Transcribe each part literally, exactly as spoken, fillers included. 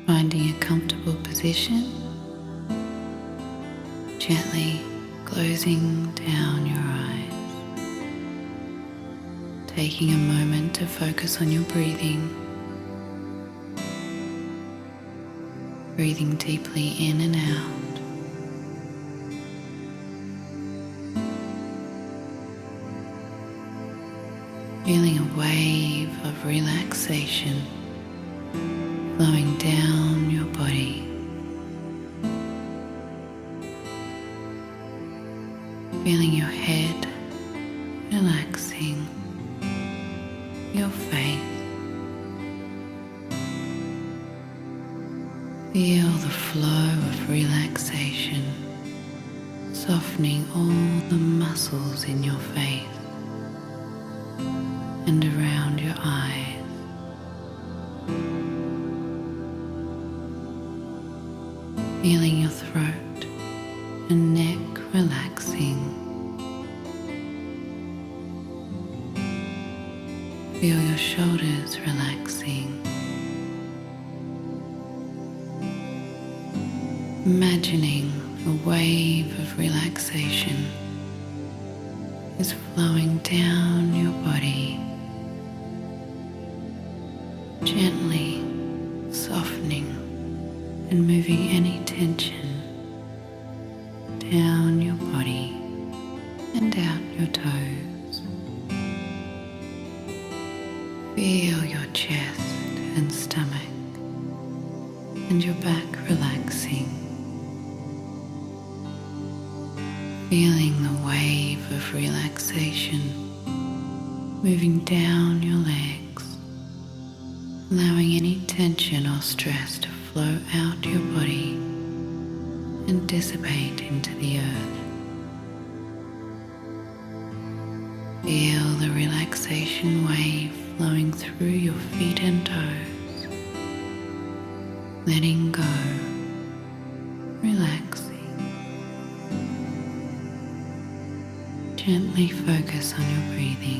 Finding a comfortable position, gently closing down your eyes, taking a moment to focus on your breathing, breathing deeply in and out. Feeling a wave of relaxation flowing down your body. Feeling your head relaxing, your face. Feel the flow of relaxation, softening all the muscles in your face and around your eyes. Feeling your throat and neck relaxing. Feel your shoulders relaxing. Imagining a wave of relaxation is flowing down your body, gently softening and moving any tension down your body and out your toes. Feel your chest and stomach and your back relaxing. Feeling the wave of relaxation moving down your legs, allowing any tension or stress to flow out your body and dissipate into the earth. Feel the relaxation wave flowing through your feet and toes, letting go, relaxing. Gently focus on your breathing.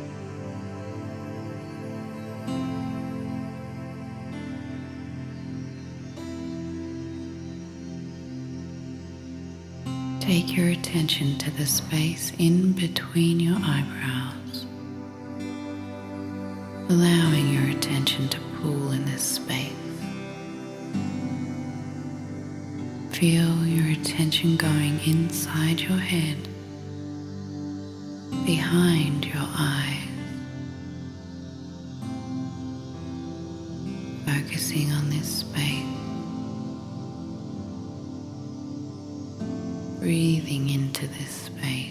Take your attention to the space in between your eyebrows, allowing your attention to pool in this space. Feel your attention going inside your head, behind your eyes, focusing on this space. Breathing into this space.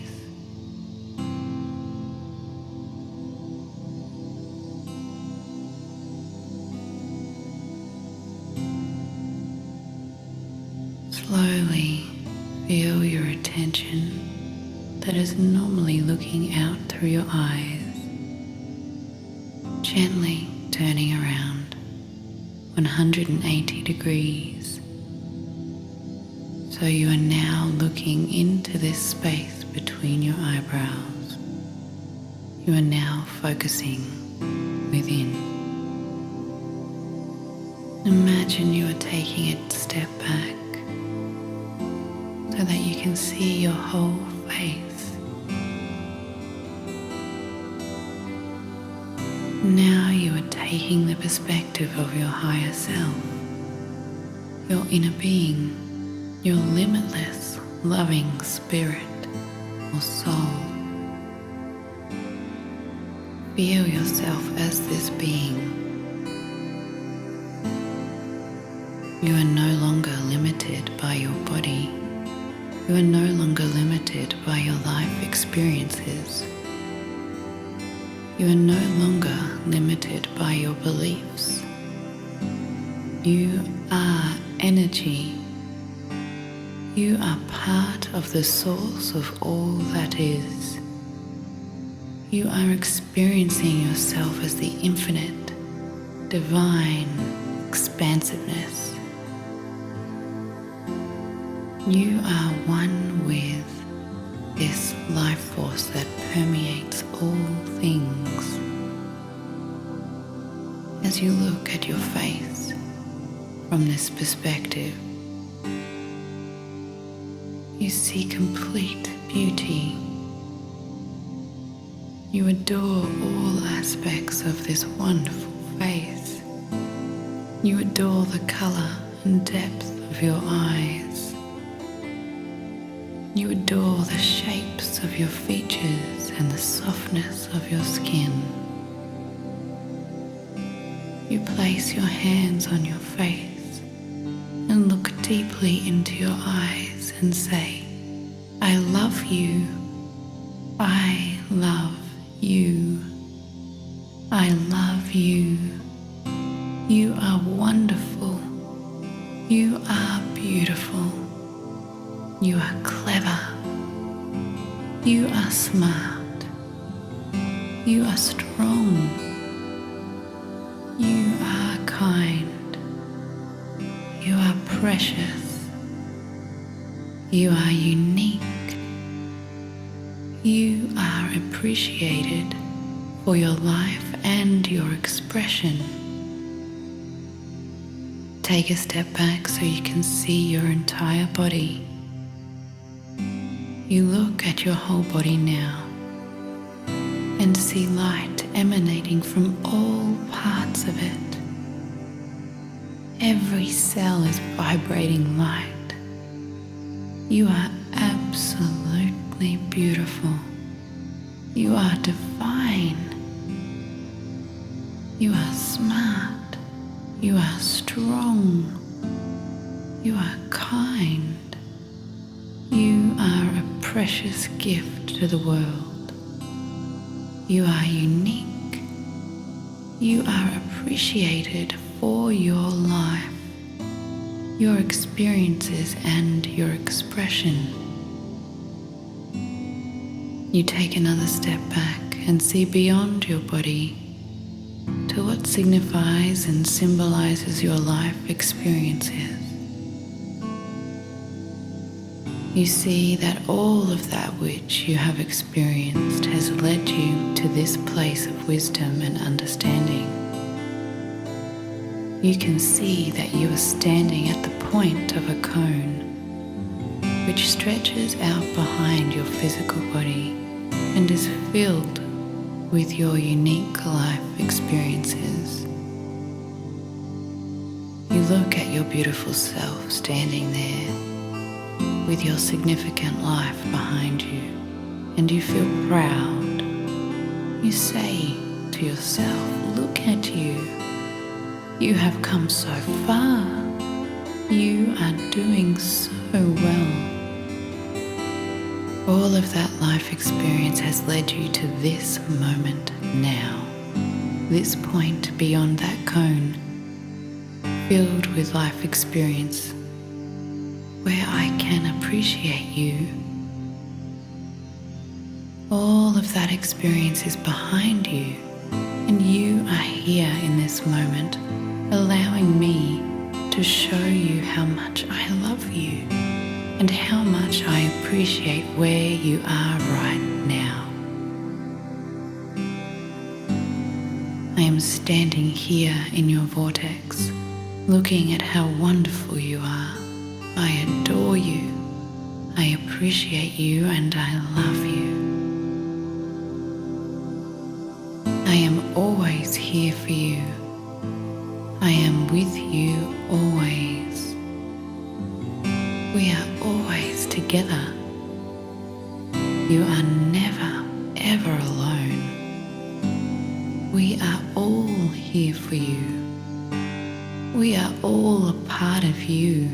Slowly feel your attention that is normally looking out through your eyes, gently turning around one hundred eighty degrees. So you are now looking into this space between your eyebrows. You are now focusing within. Imagine you are taking a step back so that you can see your whole face. Now you are taking the perspective of your higher self, your inner being, your limitless, loving spirit or soul. Feel yourself as this being. You are no longer limited by your body. You are no longer limited by your life experiences. You are no longer limited by your beliefs. You are energy. You are part of the source of all that is. You are experiencing yourself as the infinite, divine expansiveness. You are one with this life force that permeates all things. As you look at your face from this perspective, you see complete beauty. You adore all aspects of this wonderful face. You adore the color and depth of your eyes. You adore the shapes of your features and the softness of your skin. You place your hands on your face and look deeply into your eyes and say, I love you. I love you. I love you. You are wonderful. You are beautiful. You are clever. You are smart. You are strong. You are kind. You are precious. You are unique. You are appreciated for your life and your expression. Take a step back so you can see your entire body. You look at your whole body now and see light emanating from all parts of it. Every cell is vibrating light. You are absolutely beautiful. You are divine. You are smart. You are strong. You are kind. You are a precious gift to the world. You are unique. You are appreciated for your life, your experiences, and your expression. You take another step back and see beyond your body to what signifies and symbolizes your life experiences. You see that all of that which you have experienced has led you to this place of wisdom and understanding. You can see that you are standing at the point of a cone, which stretches out behind your physical body and is filled with your unique life experiences. You look at your beautiful self standing there with your significant life behind you, and you feel proud. You say to yourself, look at you. You have come so far. You are doing so well. All of that life experience has led you to this moment now, this point beyond that cone, filled with life experience, where I can appreciate you. All of that experience is behind you, and you are here in this moment, allowing me to show you how much I love you and how much I appreciate where you are right now. I am standing here in your vortex, looking at how wonderful you are. I adore you. I appreciate you, and I love you. I am always here for you. I am with you always. We are always together. You are never, ever alone. We are all here for you. We are all a part of you.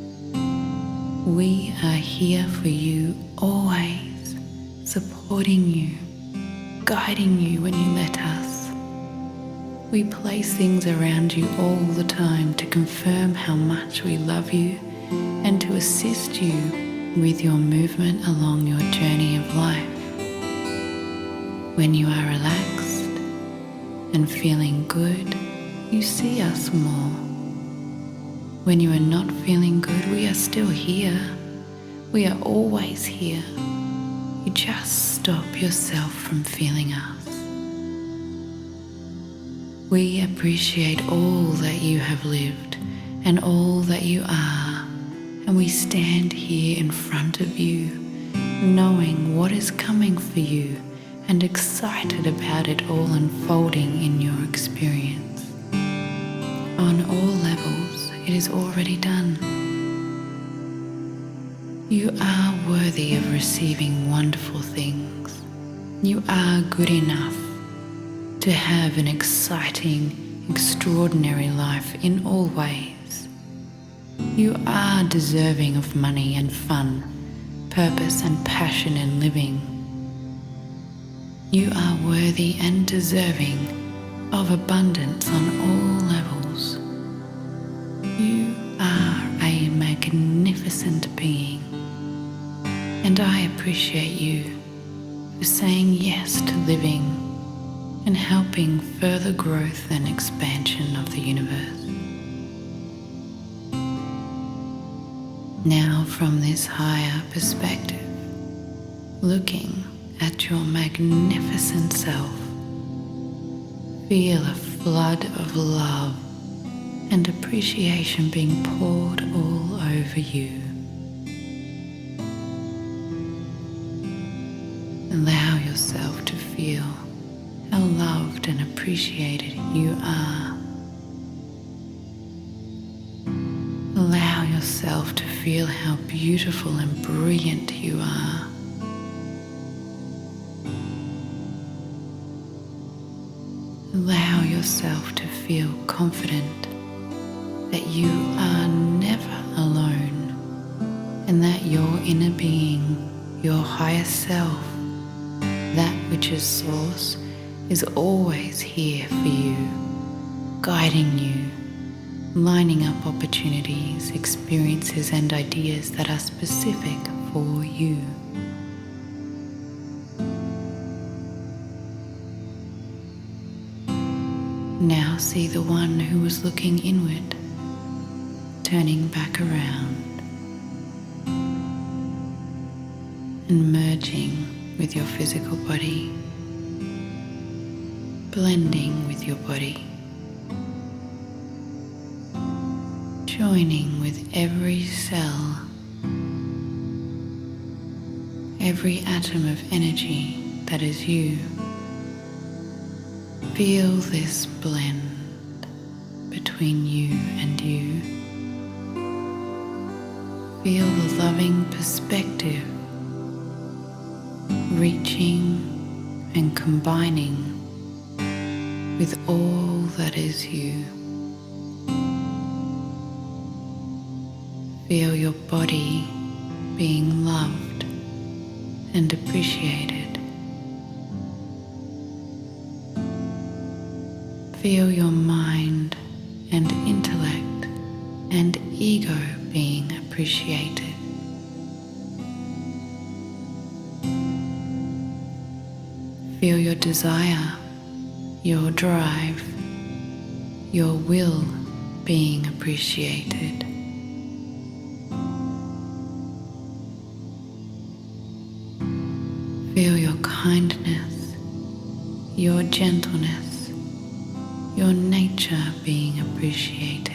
We are here for you always, supporting you, guiding you when you let us. We place things around you all the time to confirm how much we love you and to assist you with your movement along your journey of life. When you are relaxed and feeling good, you see us more. When you are not feeling good, we are still here. We are always here. You just stop yourself from feeling us. We appreciate all that you have lived and all that you are, and we stand here in front of you, knowing what is coming for you and excited about it all unfolding in your experience. On all levels, it is already done. You are worthy of receiving wonderful things. You are good enough to have an exciting, extraordinary life in all ways. You are deserving of money and fun, purpose and passion in living. You are worthy and deserving of abundance on all levels. You are a magnificent being, and I appreciate you for saying yes to living and helping further growth and expansion of the universe. Now, from this higher perspective, looking at your magnificent self, feel a flood of love and appreciation being poured all over you. Allow yourself to feel how loved and appreciated you are. Allow yourself to feel how beautiful and brilliant you are. Allow yourself to feel confident that you are never alone, and that your inner being, your higher self, that which is source, is always here for you, guiding you, lining up opportunities, experiences and ideas that are specific for you. Now see the one who was looking inward, turning back around and merging with your physical body, blending with your body, joining with every cell, every atom of energy that is you. Feel this blend between you and you. Feel the loving perspective reaching and combining with all that is you. Feel your body being loved and appreciated. Feel your mind and intellect and ego being appreciated. Feel your desire, your drive, your will being appreciated. Feel your kindness, your gentleness, your nature being appreciated.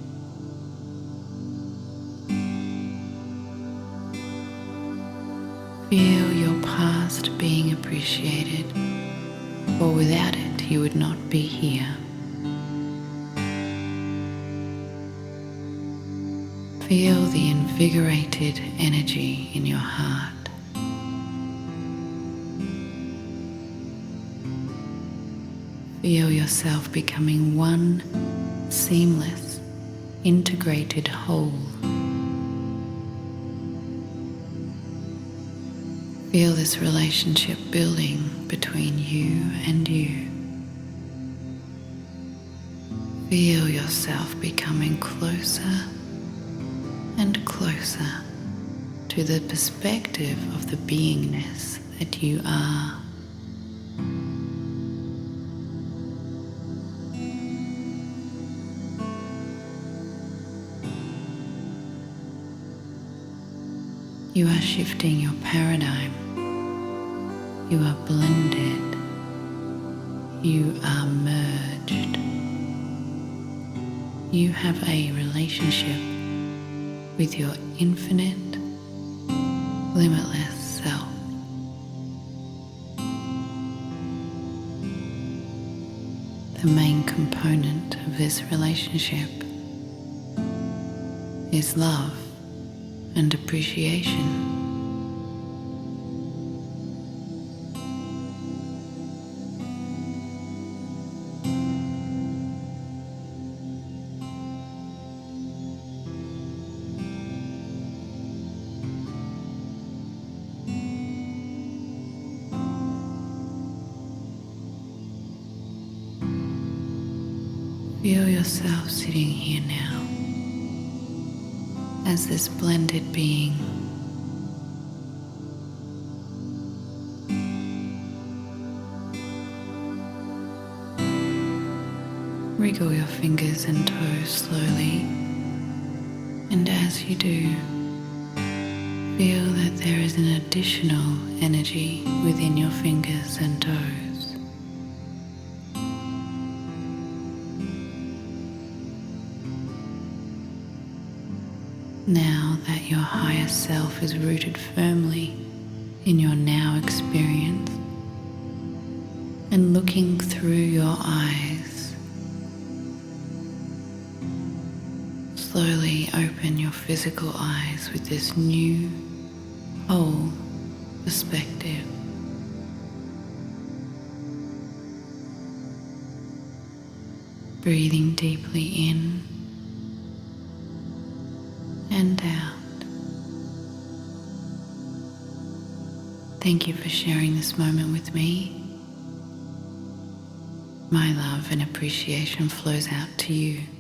Feel your past being appreciated, for without it you would not be here. Feel the invigorated energy in your heart. Feel yourself becoming one seamless, integrated whole. Feel this relationship building between you and you. Feel yourself becoming closer and closer to the perspective of the beingness that you are. You are shifting your paradigm. You are blended. You are merged. you have a relationship with your infinite, limitless self. The main component of this relationship is love and appreciation. Feel yourself sitting here now as this blended being. Wriggle your fingers and toes slowly, and as you do, feel that there is an additional energy within your fingers and toes. Now that your higher self is rooted firmly in your now experience and looking through your eyes, slowly open your physical eyes with this new, whole perspective. Breathing deeply in and out. Thank you for sharing this moment with me. My love and appreciation flows out to you.